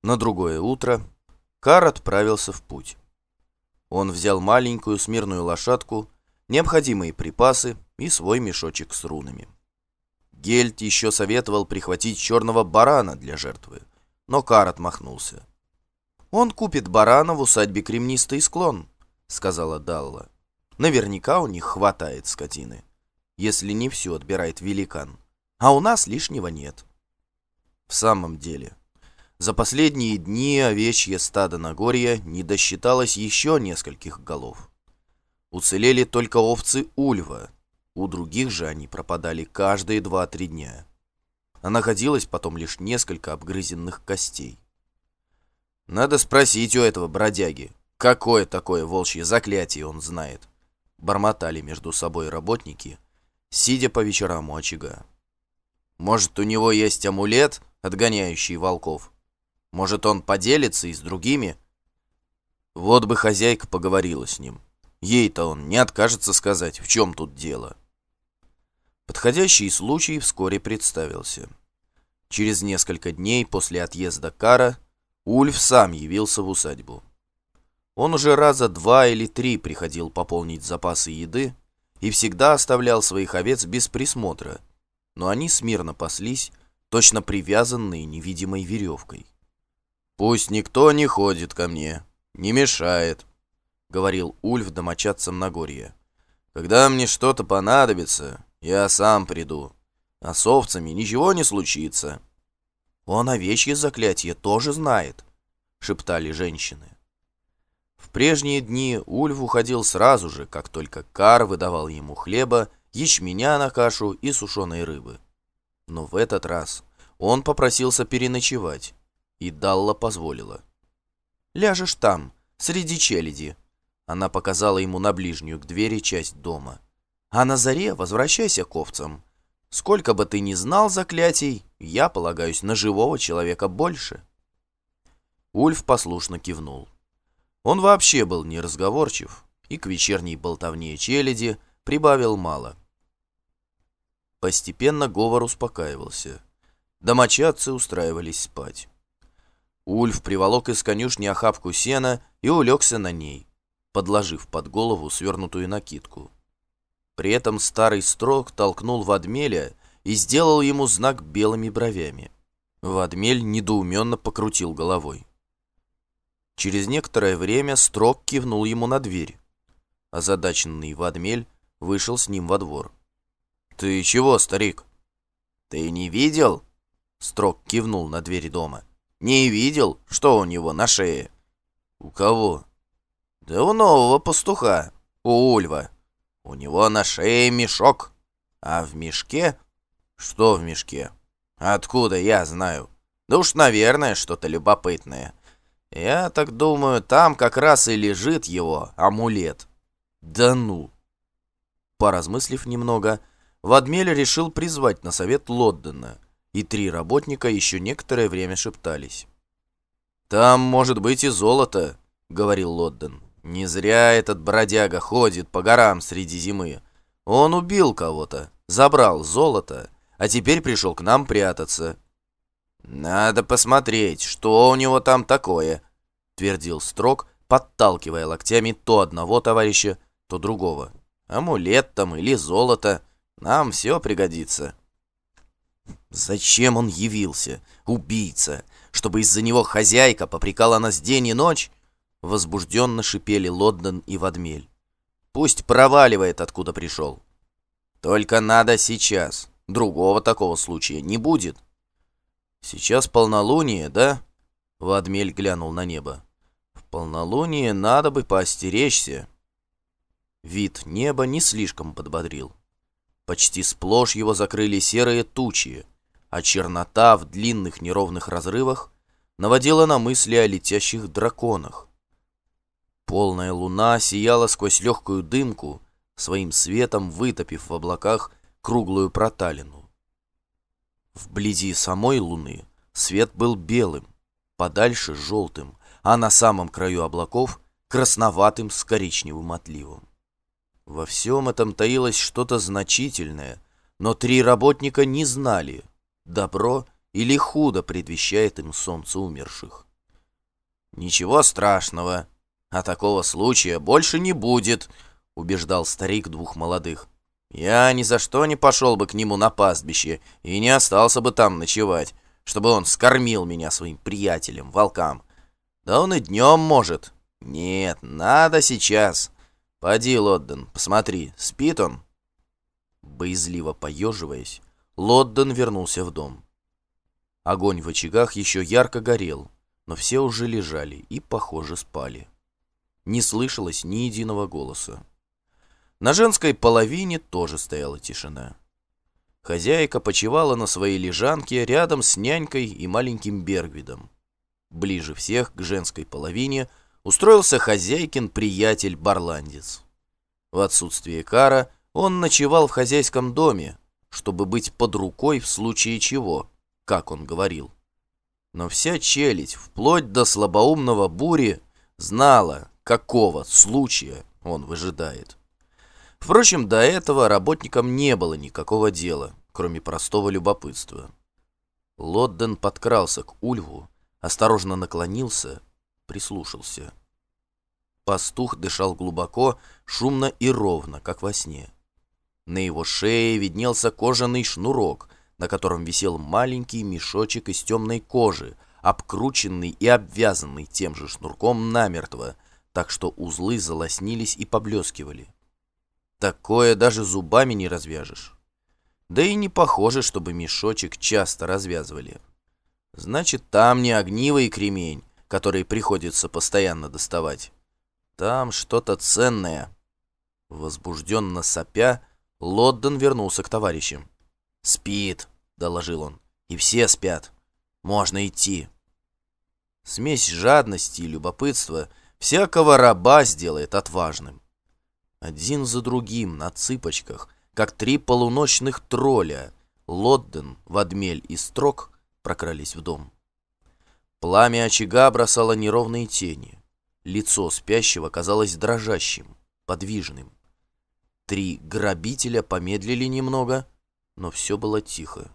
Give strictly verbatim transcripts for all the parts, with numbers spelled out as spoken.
На другое утро Кар отправился в путь. Он взял маленькую смирную лошадку, необходимые припасы и свой мешочек с рунами. Гельд еще советовал прихватить черного барана для жертвы, но Кар отмахнулся. «Он купит барана в усадьбе Кремнистый склон», — сказала Далла. «Наверняка у них хватает скотины, если не все отбирает великан, а у нас лишнего нет». В самом деле, за последние дни овечье стадо Нагорья не досчиталось еще нескольких голов. Уцелели только овцы Ульва, у других же они пропадали каждые два-три дня, а находилось потом лишь несколько обгрызенных костей. «Надо спросить у этого бродяги, какое такое волчье заклятие он знает», бормотали между собой работники, сидя по вечерам у очага. «Может, у него есть амулет, отгоняющий волков? Может, он поделится и с другими?» Вот бы хозяйка поговорила с ним. Ей-то он не откажется сказать, в чем тут дело. Подходящий случай вскоре представился. Через несколько дней после отъезда Кара Ульф сам явился в усадьбу. Он уже раза два или три приходил пополнить запасы еды и всегда оставлял своих овец без присмотра, но они смирно паслись, точно привязанные невидимой веревкой. «Пусть никто не ходит ко мне, не мешает», — говорил Ульф домочадцам Нагорья. «Когда мне что-то понадобится, я сам приду, а с овцами ничего не случится». «Он овечье заклятие тоже знает», — шептали женщины. В прежние дни Ульф уходил сразу же, как только Кар выдавал ему хлеба, ячменя на кашу и сушеной рыбы. Но в этот раз он попросился переночевать, и Далла позволила. «Ляжешь там, среди челяди», — она показала ему на ближнюю к двери часть дома. «А на заре возвращайся к овцам. Сколько бы ты ни знал заклятий, я полагаюсь на живого человека больше». Ульф послушно кивнул. Он вообще был неразговорчив, и к вечерней болтовне челяди прибавил мало. Постепенно говор успокаивался. Домочадцы устраивались спать. Ульф приволок из конюшни охапку сена и улегся на ней, подложив под голову свернутую накидку. При этом старый строг толкнул Вадмеля и сделал ему знак белыми бровями. Вадмель недоуменно покрутил головой. Через некоторое время строг кивнул ему на дверь. Озадаченный Вадмель вышел с ним во двор. «Ты чего, старик?» «Ты не видел?» Строг кивнул на дверь дома. «Не видел, что у него на шее?» «У кого?» «Да у нового пастуха, у Ульва. У него на шее мешок, а в мешке...» «Что в мешке?» «Откуда я знаю? Да уж, наверное, что-то любопытное. Я так думаю, там как раз и лежит его амулет». «Да ну!» Поразмыслив немного, Вадмель решил призвать на совет Лоддена, и три работника еще некоторое время шептались. «Там может быть и золото», — говорил Лодден. «Не зря этот бродяга ходит по горам среди зимы. Он убил кого-то, забрал золото, а теперь пришел к нам прятаться». «Надо посмотреть, что у него там такое», — твердил Строг, подталкивая локтями то одного товарища, то другого. «Амулет там или золото, нам все пригодится». «Зачем он явился, убийца? Чтобы из-за него хозяйка попрекала нас день и ночь?» Возбужденно шипели Лодден и Вадмель. «Пусть проваливает, откуда пришел. Только надо сейчас, другого такого случая не будет». «Сейчас полнолуние, да?» Вадмель глянул на небо. «В полнолуние надо бы поостеречься». Вид неба не слишком подбодрил. Почти сплошь его закрыли серые тучи, а чернота в длинных неровных разрывах наводила на мысли о летящих драконах. Полная луна сияла сквозь легкую дымку, своим светом вытопив в облаках круглую проталину. Вблизи самой луны свет был белым, подальше желтым, а на самом краю облаков красноватым с коричневым отливом. Во всем этом таилось что-то значительное, но три работника не знали, добро или худо предвещает им солнце умерших. «Ничего страшного, а такого случая больше не будет», — убеждал старик двух молодых. «Я ни за что не пошел бы к нему на пастбище и не остался бы там ночевать, чтобы он скормил меня своим приятелям, волкам. Да он и днем может. Нет, надо сейчас. Поди, Лодден, посмотри, спит он?» Боязливо поеживаясь, Лодден вернулся в дом. Огонь в очагах еще ярко горел, но все уже лежали и, похоже, спали. Не слышалось ни единого голоса. На женской половине тоже стояла тишина. Хозяйка почивала на своей лежанке рядом с нянькой и маленьким Бергвидом. Ближе всех к женской половине устроился хозяйкин приятель-барландец. В отсутствие Кара он ночевал в хозяйском доме, чтобы быть под рукой в случае чего, как он говорил. Но вся челядь, вплоть до слабоумного Бури, знала, какого случая он выжидает. Впрочем, до этого работникам не было никакого дела, кроме простого любопытства. Лодден подкрался к Ульву, осторожно наклонился, прислушался. Пастух дышал глубоко, шумно и ровно, как во сне. На его шее виднелся кожаный шнурок, на котором висел маленький мешочек из темной кожи, обкрученный и обвязанный тем же шнурком намертво, так что узлы залоснились и поблескивали. Такое даже зубами не развяжешь. Да и не похоже, чтобы мешочек часто развязывали. Значит, там не огниво и кремень, которые приходится постоянно доставать. Там что-то ценное. Возбужденно сопя, Лодден вернулся к товарищам. «Спит», — доложил он, — «и все спят. Можно идти». Смесь жадности и любопытства всякого раба сделает отважным. Один за другим на цыпочках, как три полуночных тролля, Лодден, Вадмель и Строк прокрались в дом. Пламя очага бросало неровные тени. Лицо спящего казалось дрожащим, подвижным. Три грабителя помедлили немного, но все было тихо.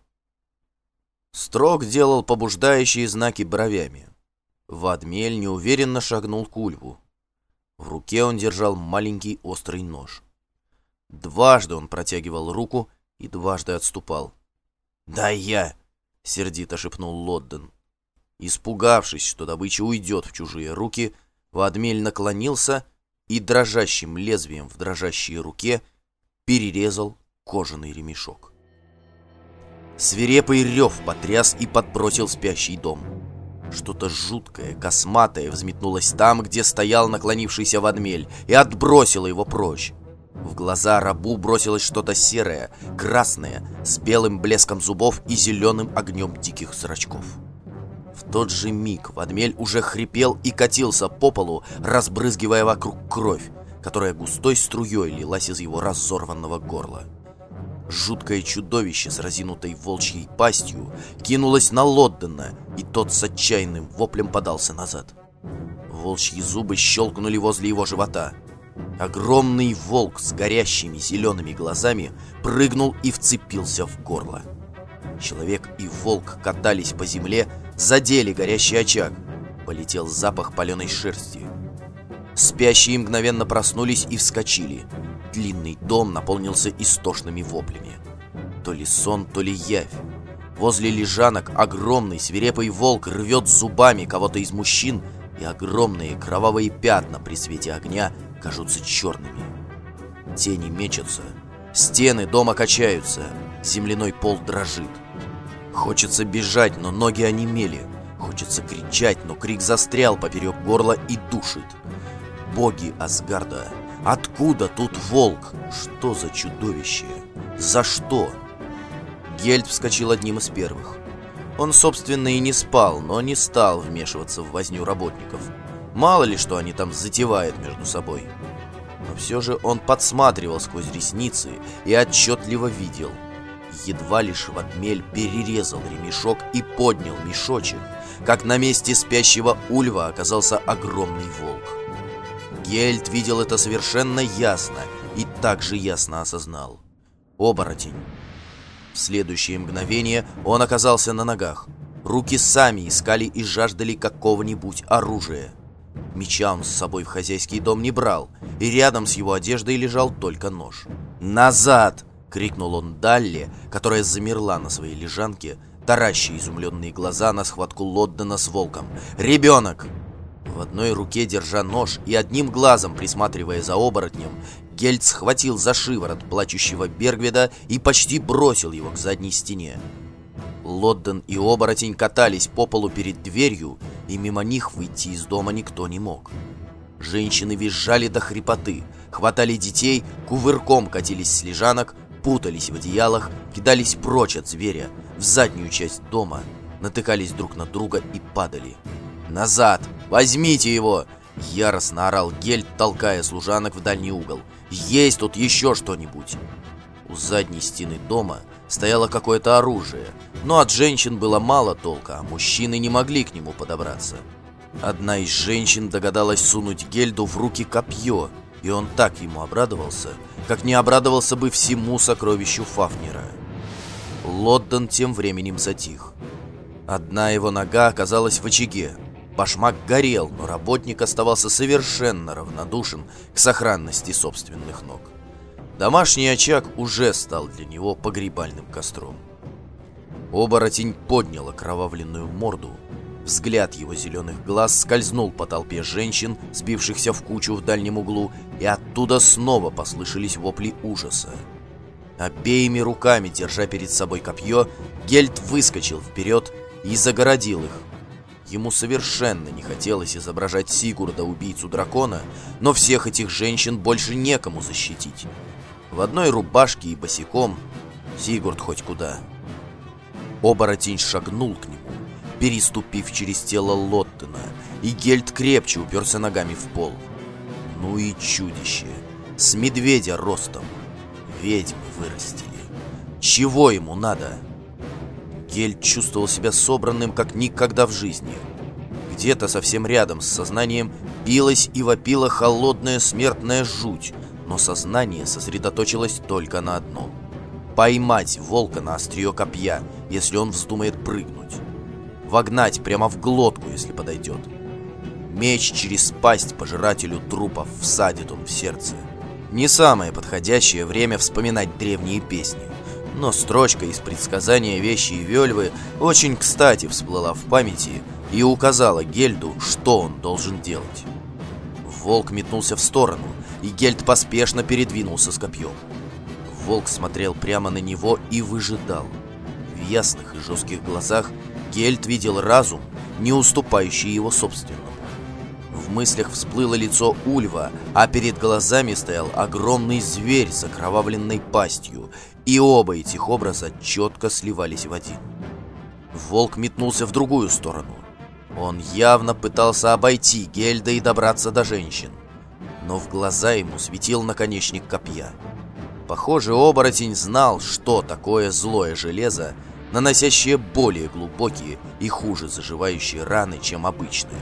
Строк делал побуждающие знаки бровями. Вадмель неуверенно шагнул к Ульву. В руке он держал маленький острый нож. Дважды он протягивал руку и дважды отступал. «Дай я!» — сердито шепнул Лодден. Испугавшись, что добыча уйдет в чужие руки, Вадмель наклонился и дрожащим лезвием в дрожащей руке перерезал кожаный ремешок. Свирепый рев потряс и подбросил спящий дом. Что-то жуткое, косматое взметнулось там, где стоял наклонившийся Вадмель, и отбросило его прочь. В глаза рабу бросилось что-то серое, красное, с белым блеском зубов и зеленым огнем диких зрачков. В тот же миг Вадмель уже хрипел и катился по полу, разбрызгивая вокруг кровь, которая густой струей лилась из его разорванного горла. Жуткое чудовище с разинутой волчьей пастью кинулось на Лоддена, и тот с отчаянным воплем подался назад. Волчьи зубы щелкнули возле его живота. Огромный волк с горящими зелеными глазами прыгнул и вцепился в горло. Человек и волк катались по земле, задели горящий очаг. Полетел запах паленой шерсти. Спящие мгновенно проснулись и вскочили. Длинный дом наполнился истошными воплями. То ли сон, то ли явь. Возле лежанок огромный свирепый волк рвет зубами кого-то из мужчин, и огромные кровавые пятна при свете огня кажутся черными. Тени мечутся, стены дома качаются, земляной пол дрожит. Хочется бежать, но ноги онемели. Хочется кричать, но крик застрял поперек горла и душит. Боги Асгарда, откуда тут волк? Что за чудовище? За что? Гельд вскочил одним из первых. Он, собственно, и не спал, но не стал вмешиваться в возню работников. Мало ли, что они там затевают между собой. Но все же он подсматривал сквозь ресницы и отчетливо видел. Едва лишь Вадмель перерезал ремешок и поднял мешочек, как на месте спящего Ульва оказался огромный волк. Гельд видел это совершенно ясно и также ясно осознал. Оборотень. В следующее мгновение он оказался на ногах. Руки сами искали и жаждали какого-нибудь оружия. Меча он с собой в хозяйский дом не брал, и рядом с его одеждой лежал только нож. «Назад!» — крикнул он Далле, которая замерла на своей лежанке, тараща изумленные глаза на схватку Лоддена с волком. «Ребенок!» В одной руке, держа нож и одним глазом присматривая за оборотнем, Гельд схватил за шиворот плачущего Бергведа и почти бросил его к задней стене. Лодден и оборотень катались по полу перед дверью, и мимо них выйти из дома никто не мог. Женщины визжали до хрипоты, хватали детей, кувырком катились с лежанок, путались в одеялах, кидались прочь от зверя, в заднюю часть дома, натыкались друг на друга и падали. «Назад! Возьмите его!» — яростно орал Гельд, толкая служанок в дальний угол. «Есть тут еще что-нибудь!» У задней стены дома стояло какое-то оружие, но от женщин было мало толка, а мужчины не могли к нему подобраться. Одна из женщин догадалась сунуть Гельду в руки копье, и он так ему обрадовался, как не обрадовался бы всему сокровищу Фафнира. Лодден тем временем затих. Одна его нога оказалась в очаге. Башмак горел, но работник оставался совершенно равнодушен к сохранности собственных ног. Домашний очаг уже стал для него погребальным костром. Оборотень поднял окровавленную морду. Взгляд его зеленых глаз скользнул по толпе женщин, сбившихся в кучу в дальнем углу, и оттуда снова послышались вопли ужаса. Обеими руками, держа перед собой копье, Гельд выскочил вперед и загородил их. Ему совершенно не хотелось изображать Сигурда, убийцу дракона, но всех этих женщин больше некому защитить. В одной рубашке и босиком Сигурд хоть куда. Оборотень шагнул к нему, переступив через тело Лоддена, и Гельд крепче уперся ногами в пол. Ну и чудище! С медведя ростом! Ведьмы вырастили! Чего ему надо? Гельд чувствовал себя собранным, как никогда в жизни. Где-то совсем рядом с сознанием билась и вопила холодная смертная жуть, но сознание сосредоточилось только на одном — поймать волка на острие копья, если он вздумает прыгнуть. Вогнать прямо в глотку, если подойдет. Меч через пасть пожирателю трупов всадит он в сердце. Не самое подходящее время вспоминать древние песни, но строчка из предсказания Вещей Вельвы очень кстати всплыла в памяти и указала Гельду, что он должен делать. Волк метнулся в сторону, и Гельд поспешно передвинулся с копьем. Волк смотрел прямо на него и выжидал. В ясных и жестких глазах Гельд видел разум, не уступающий его собственному. В мыслях всплыло лицо Ульва, а перед глазами стоял огромный зверь с окровавленной пастью, и оба этих образа четко сливались в один. Волк метнулся в другую сторону. Он явно пытался обойти Гельда и добраться до женщин, но в глаза ему светил наконечник копья. Похоже, оборотень знал, что такое злое железо, наносящее более глубокие и хуже заживающие раны, чем обычные.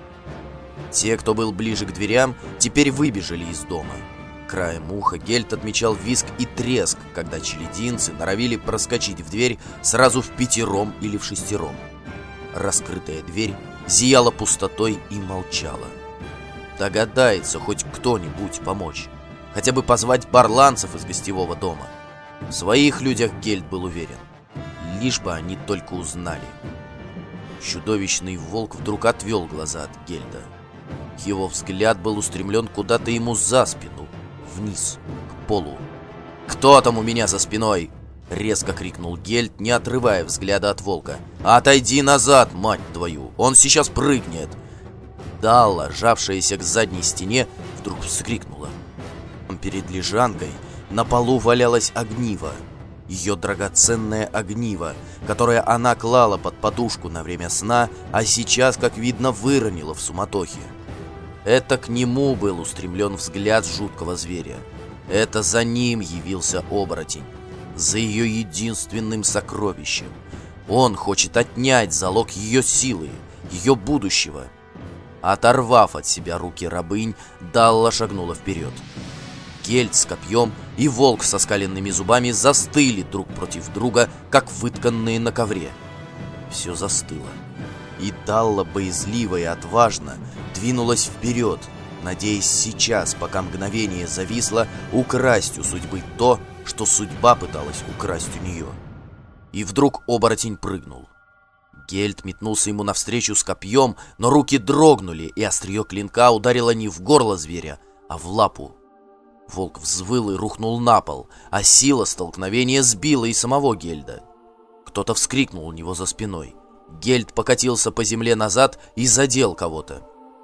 Те, кто был ближе к дверям, теперь выбежали из дома. Краем уха Гельд отмечал визг и треск, когда челядинцы норовили проскочить в дверь сразу в пятером или в шестером. Раскрытая дверь зияла пустотой и молчала. Догадается хоть кто-нибудь помочь, хотя бы позвать барланцев из гостевого дома. В своих людях Гельд был уверен, лишь бы они только узнали. Чудовищный волк вдруг отвел глаза от Гельда. Его взгляд был устремлен куда-то ему за спину, вниз, к полу. «Кто там у меня за спиной?» — резко крикнул Гельд, не отрывая взгляда от волка. «Отойди назад, мать твою! Он сейчас прыгнет!» Далла, жавшаяся к задней стене, вдруг вскрикнула. Перед лежанкой на полу валялось огниво. Ее драгоценное огниво, которое она клала под подушку на время сна, а сейчас, как видно, выронила в суматохе. Это к нему был устремлен взгляд жуткого зверя. Это за ним явился оборотень, за ее единственным сокровищем. Он хочет отнять залог ее силы, ее будущего. Оторвав от себя руки рабынь, Далла шагнула вперед. Гельд с копьем и волк со скаленными зубами застыли друг против друга, как вытканные на ковре. Все застыло. И Далла боязливо и отважно двинулась вперед, надеясь сейчас, пока мгновение зависло, украсть у судьбы то, что судьба пыталась украсть у нее. И вдруг оборотень прыгнул. Гельд метнулся ему навстречу с копьем, но руки дрогнули, и острие клинка ударило не в горло зверя, а в лапу. Волк взвыл и рухнул на пол, а сила столкновения сбила и самого Гельда. Кто-то вскрикнул у него за спиной. Гельд покатился по земле назад и задел кого-то.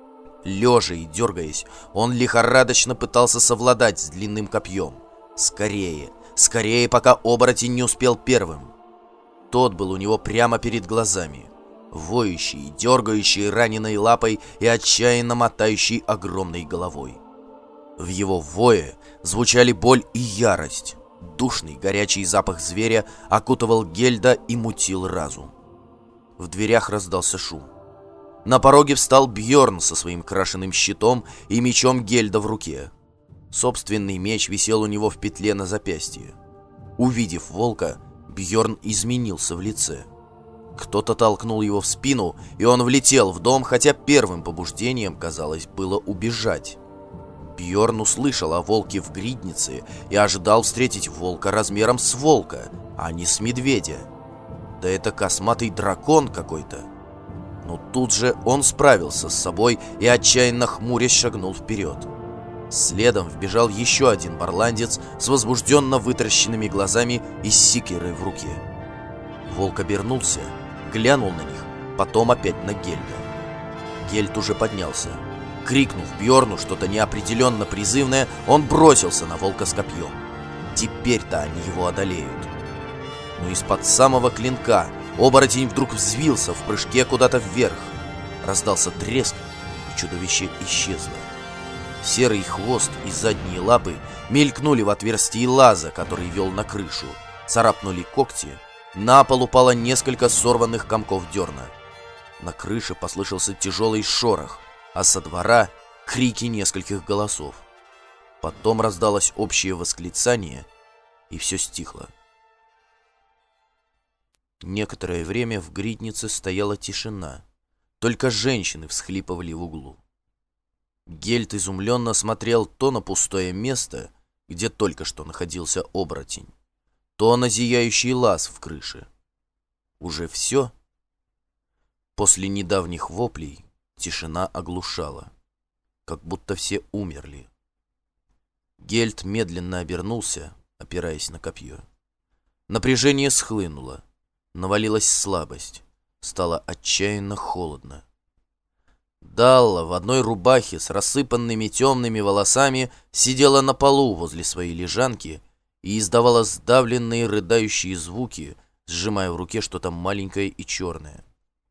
Лежа и дергаясь, он лихорадочно пытался совладать с длинным копьем. Скорее, скорее, пока оборотень не успел первым. Тот был у него прямо перед глазами, воющий, дергающий раненой лапой и отчаянно мотающий огромной головой. В его вое звучали боль и ярость. Душный горячий запах зверя окутывал Гельда и мутил разум. В дверях раздался шум. На пороге встал Бьорн со своим крашеным щитом и мечом Гельда в руке. Собственный меч висел у него в петле на запястье. Увидев волка, Бьорн изменился в лице. Кто-то толкнул его в спину, и он влетел в дом, хотя первым побуждением, казалось, было убежать. Бьорн услышал о волке в гриднице и ожидал встретить волка размером с волка, а не с медведя. Да это косматый дракон какой-то. Но тут же он справился с собой и, отчаянно хмурясь, шагнул вперед. Следом вбежал еще один барландец с возбужденно вытаращенными глазами и с секирой в руке. Волк обернулся, глянул на них, потом опять на Гельда. Гельд уже поднялся. Крикнув Бьорну что-то неопределенно призывное, он бросился на волка с копьем. Теперь-то они его одолеют. Но из-под самого клинка оборотень вдруг взвился в прыжке куда-то вверх. Раздался треск, и чудовище исчезло. Серый хвост и задние лапы мелькнули в отверстии лаза, который вел на крышу. Царапнули когти. На пол упало несколько сорванных комков дерна. На крыше послышался тяжелый шорох, а со двора крики нескольких голосов. Потом раздалось общее восклицание, и все стихло. Некоторое время в гриднице стояла тишина. Только женщины всхлипывали в углу. Гельд изумленно смотрел то на пустое место, где только что находился оборотень, то на зияющий лаз в крыше. Уже все? После недавних воплей тишина оглушала, как будто все умерли. Гельд медленно обернулся, опираясь на копье. Напряжение схлынуло, навалилась слабость, стало отчаянно холодно. Далла в одной рубахе с рассыпанными темными волосами сидела на полу возле своей лежанки и издавала сдавленные рыдающие звуки, сжимая в руке что-то маленькое и черное.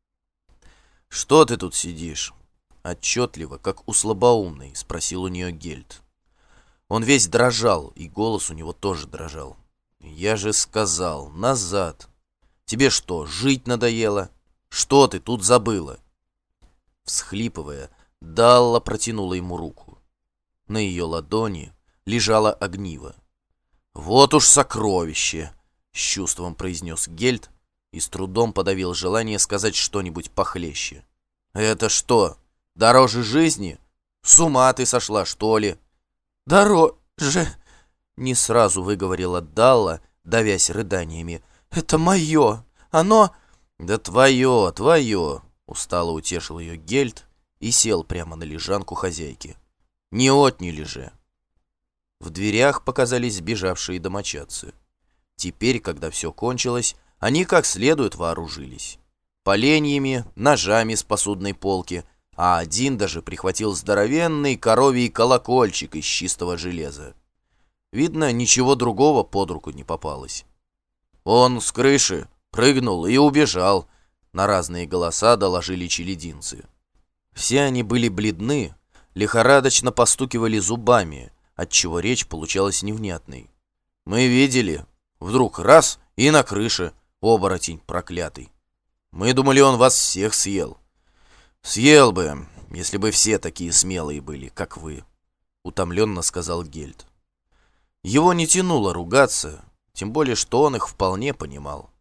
«Что ты тут сидишь?» — отчетливо, как у слабоумной, спросил у нее Гельд. Он весь дрожал, и голос у него тоже дрожал. «Я же сказал, назад! Тебе что, жить надоело? Что ты тут забыла?» Всхлипывая, Далла протянула ему руку. На ее ладони лежало огниво. «Вот уж сокровище!» — с чувством произнес Гельд и с трудом подавил желание сказать что-нибудь похлеще. «Это что, дороже жизни? С ума ты сошла, что ли?» «Дороже!» — не сразу выговорила Далла, давясь рыданиями. «Это мое! Оно...» «Да твое, твое!» — устало утешил ее Гельд и сел прямо на лежанку хозяйки. «Не отняли же!» В дверях показались сбежавшие домочадцы. Теперь, когда все кончилось, они как следует вооружились. Поленьями, ножами с посудной полки, а один даже прихватил здоровенный коровий колокольчик из чистого железа. Видно, ничего другого под руку не попалось. Он с крыши прыгнул и убежал, на разные голоса доложили челядинцы. Все они были бледны, лихорадочно постукивали зубами, отчего речь получалась невнятной. «Мы видели. Вдруг раз — и на крыше, оборотень проклятый. Мы думали, он вас всех съел». «Съел бы, если бы все такие смелые были, как вы», — утомленно сказал Гельд. Его не тянуло ругаться, тем более, что он их вполне понимал.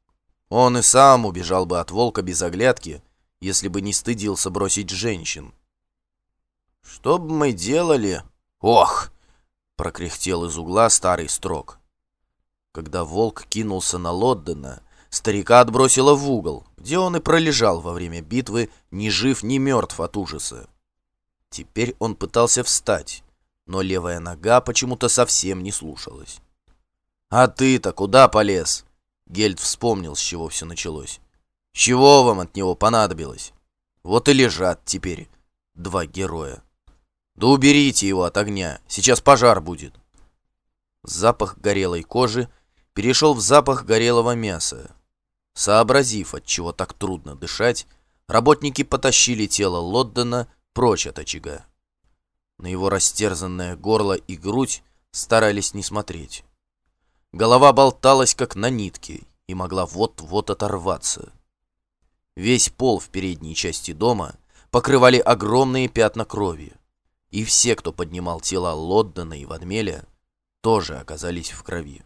Он и сам убежал бы от волка без оглядки, если бы не стыдился бросить женщин. «Что бы мы делали?» «Ох!» — прокряхтел из угла старый строк. Когда волк кинулся на Лоддена, старика отбросило в угол, где он и пролежал во время битвы, ни жив, ни мертв от ужаса. Теперь он пытался встать, но левая нога почему-то совсем не слушалась. «А ты-то куда полез?» Гельд вспомнил, с чего все началось. «Чего вам от него понадобилось? Вот и лежат теперь два героя. Да уберите его от огня, сейчас пожар будет». Запах горелой кожи перешел в запах горелого мяса. Сообразив, от чего так трудно дышать, работники потащили тело Лоддена прочь от очага. На его растерзанное горло и грудь старались не смотреть. Голова болталась, как на нитке, и могла вот-вот оторваться. Весь пол в передней части дома покрывали огромные пятна крови, и все, кто поднимал тела Лоддена и Вадмеля, тоже оказались в крови.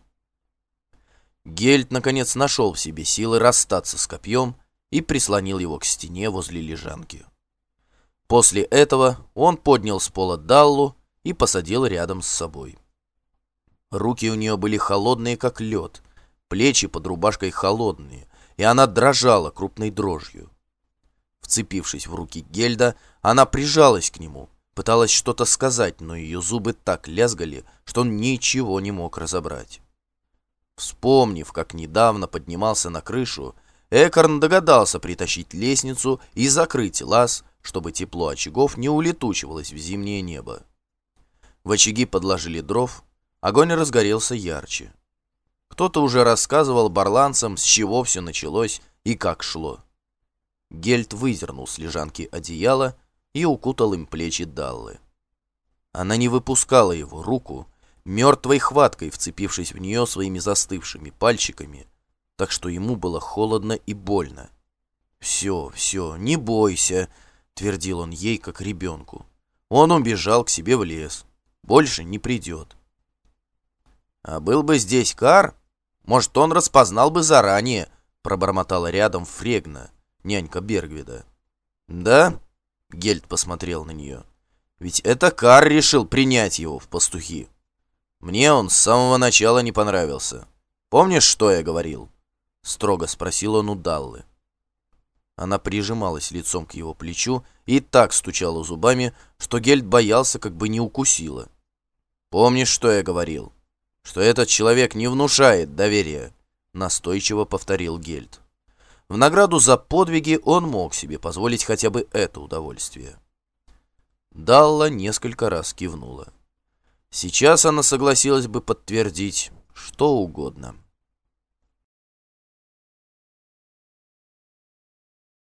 Гельд, наконец, нашел в себе силы расстаться с копьем и прислонил его к стене возле лежанки. После этого он поднял с пола Даллу и посадил рядом с собой. Руки у нее были холодные, как лед, плечи под рубашкой холодные, и она дрожала крупной дрожью. Вцепившись в руки Гельда, она прижалась к нему, пыталась что-то сказать, но ее зубы так лязгали, что он ничего не мог разобрать. Вспомнив, как недавно поднимался на крышу, Экарн догадался притащить лестницу и закрыть лаз, чтобы тепло очагов не улетучивалось в зимнее небо. В очаги подложили дров, огонь разгорелся ярче. Кто-то уже рассказывал барланцам, с чего все началось и как шло. Гельд выдернул с лежанки одеяло и укутал им плечи Даллы. Она не выпускала его руку, мертвой хваткой вцепившись в нее своими застывшими пальчиками, так что ему было холодно и больно. «Все, все, не бойся», — твердил он ей, как ребенку. «Он убежал к себе в лес. Больше не придет». «А был бы здесь Кар, может, он распознал бы заранее», — пробормотала рядом Фрегна, нянька Бергвида. «Да?» — Гельд посмотрел на нее. «Ведь это Кар решил принять его в пастухи. Мне он с самого начала не понравился. Помнишь, что я говорил?» — строго спросил он у Даллы. Она прижималась лицом к его плечу и так стучала зубами, что Гельд боялся, как бы не укусила. «Помнишь, что я говорил? Что этот человек не внушает доверия», — настойчиво повторил Гельд. В награду за подвиги он мог себе позволить хотя бы это удовольствие. Далла несколько раз кивнула. Сейчас она согласилась бы подтвердить что угодно.